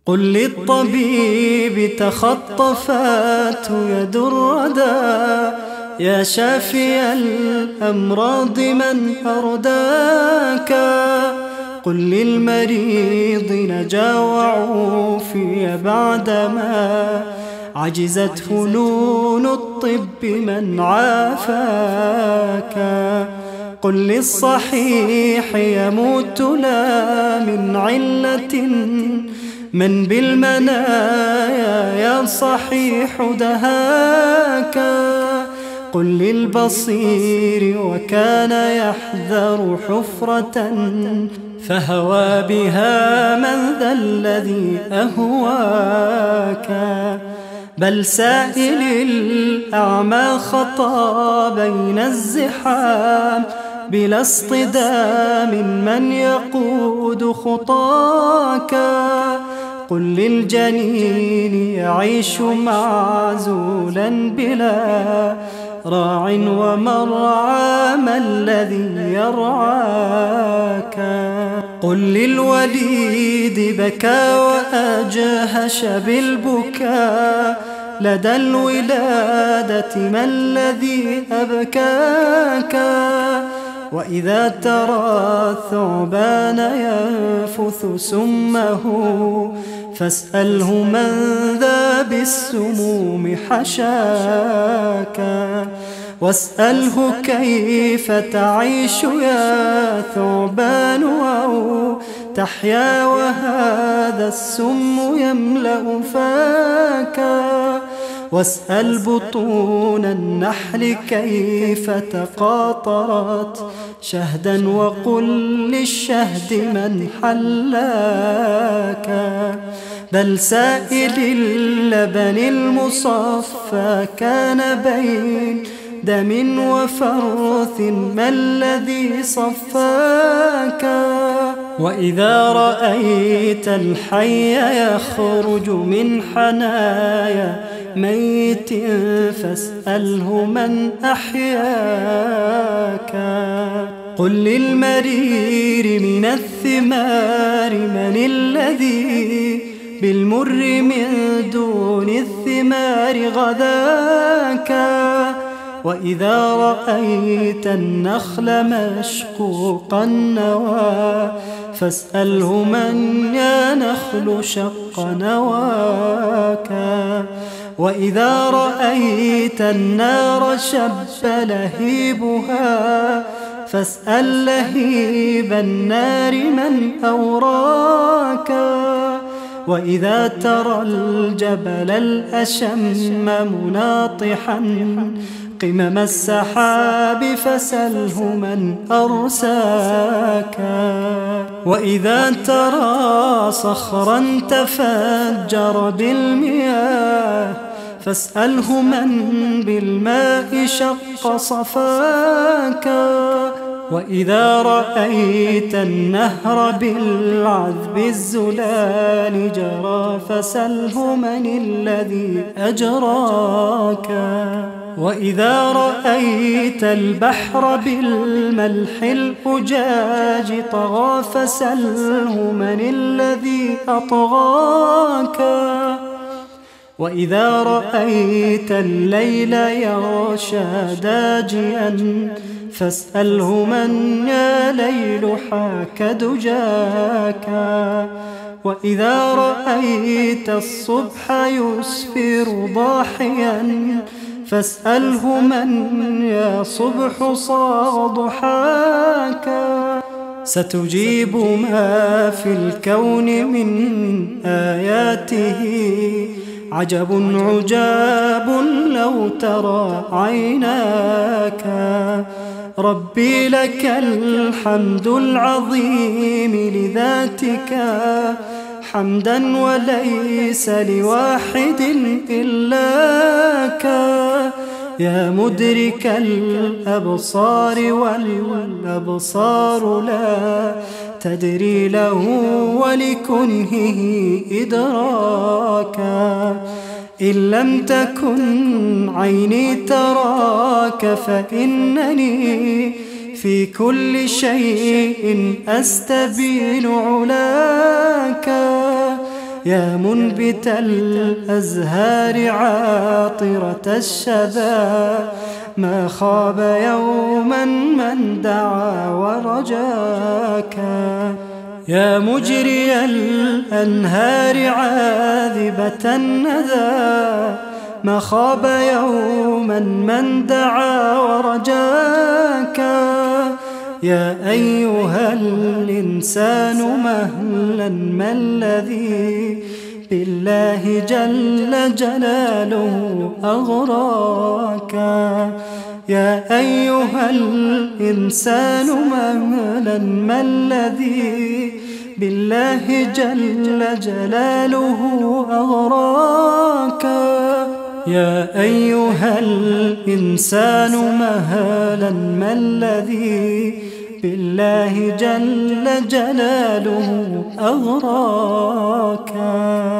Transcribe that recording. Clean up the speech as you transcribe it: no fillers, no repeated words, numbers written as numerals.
قل للطبيب تخطفته يد الردى، يا شافي الأمراض من أرداك. قل للمريض نجا وعوفي بعدما عجزت فنون الطب من عافاك. قل للصحيح يموت لا من علة من بالمنايا يا صحيح دهاك. قل للبصير وكان يحذر حفرة فهوى بها من ذا الذي أهواك. بل سائل الأعمى خطى بين الزحام بلا اصطدام من يقود خطاك. قل للجنين يعيش معزولا بلا راع ومرعى ما الذي يرعاك. قل للوليد بكى وأجهش بالبكاء لدى الولادة ما الذي أبكاك. وإذا ترى الثعبان ينفث سمه فاسأله من ذا بالسموم حشاك. واسأله كيف تعيش يا ثعبان أو تحيا وهذا السم يملأ فاك. واسأل بطون النحل كيف تقاطرت شهدا وقل للشهد من حلاك. بل سائل اللبن المصفى كان بين دم وفرث ما الذي صفاك. وإذا رأيت الحي يخرج من حنايا ميت فاسأله من أحياك. قل للمرير من الثمار من الذي بالمر من دون الثمار غذاك. وإذا رأيت النخل مشقوق النوى فاسأله من يا نخل شق نواك. وإذا رأيت النار شب لهيبها فاسأل لهيب النار من أوراك. وإذا ترى الجبل الأشم مناطحا قمم السحاب فسله من أرساك. وإذا ترى صخرا تفجر بالمياه فاسأله من بالماء شق صفاك. وإذا رأيت النهر بالعذب الزلال جرى فسله من الذي أجراك. وإذا رأيت البحر بالملح الأجاج طغى فسله من الذي أطغاك. وإذا رأيت الليل يغشى داجيا فاسأله من يا ليل حاك دجاك. وإذا رأيت الصبح يسفر ضاحيا فاسأله من يا صبح صاغ ضحاك. ستجيب ما في الكون من آياته عجب عجاب لو ترى عيناك. ربي لك الحمد العظيم لذاتك حمدا وليس لواحد إلاك. يا مدرك الأبصار والأبصار لا تدري له ولكنهه إدراكا. إن لم تكن عيني تراك فإنني في كل شيء أستبين علاك. يا منبت الأزهار عاطرة الشذا، ما خاب يوما من دعا ورجاك. يا مجري الأنهار عاذبة الندى، ما خاب يوما من دعا ورجاك. يا أيها الإنسان مهلا ما الذي بالله جل جلاله أغراك. يا أيها الإنسان مهلا ما الذي بالله جل جلاله أغراك. يا أيها الإنسان مهلا ما الذي بالله جل جلاله أغراك.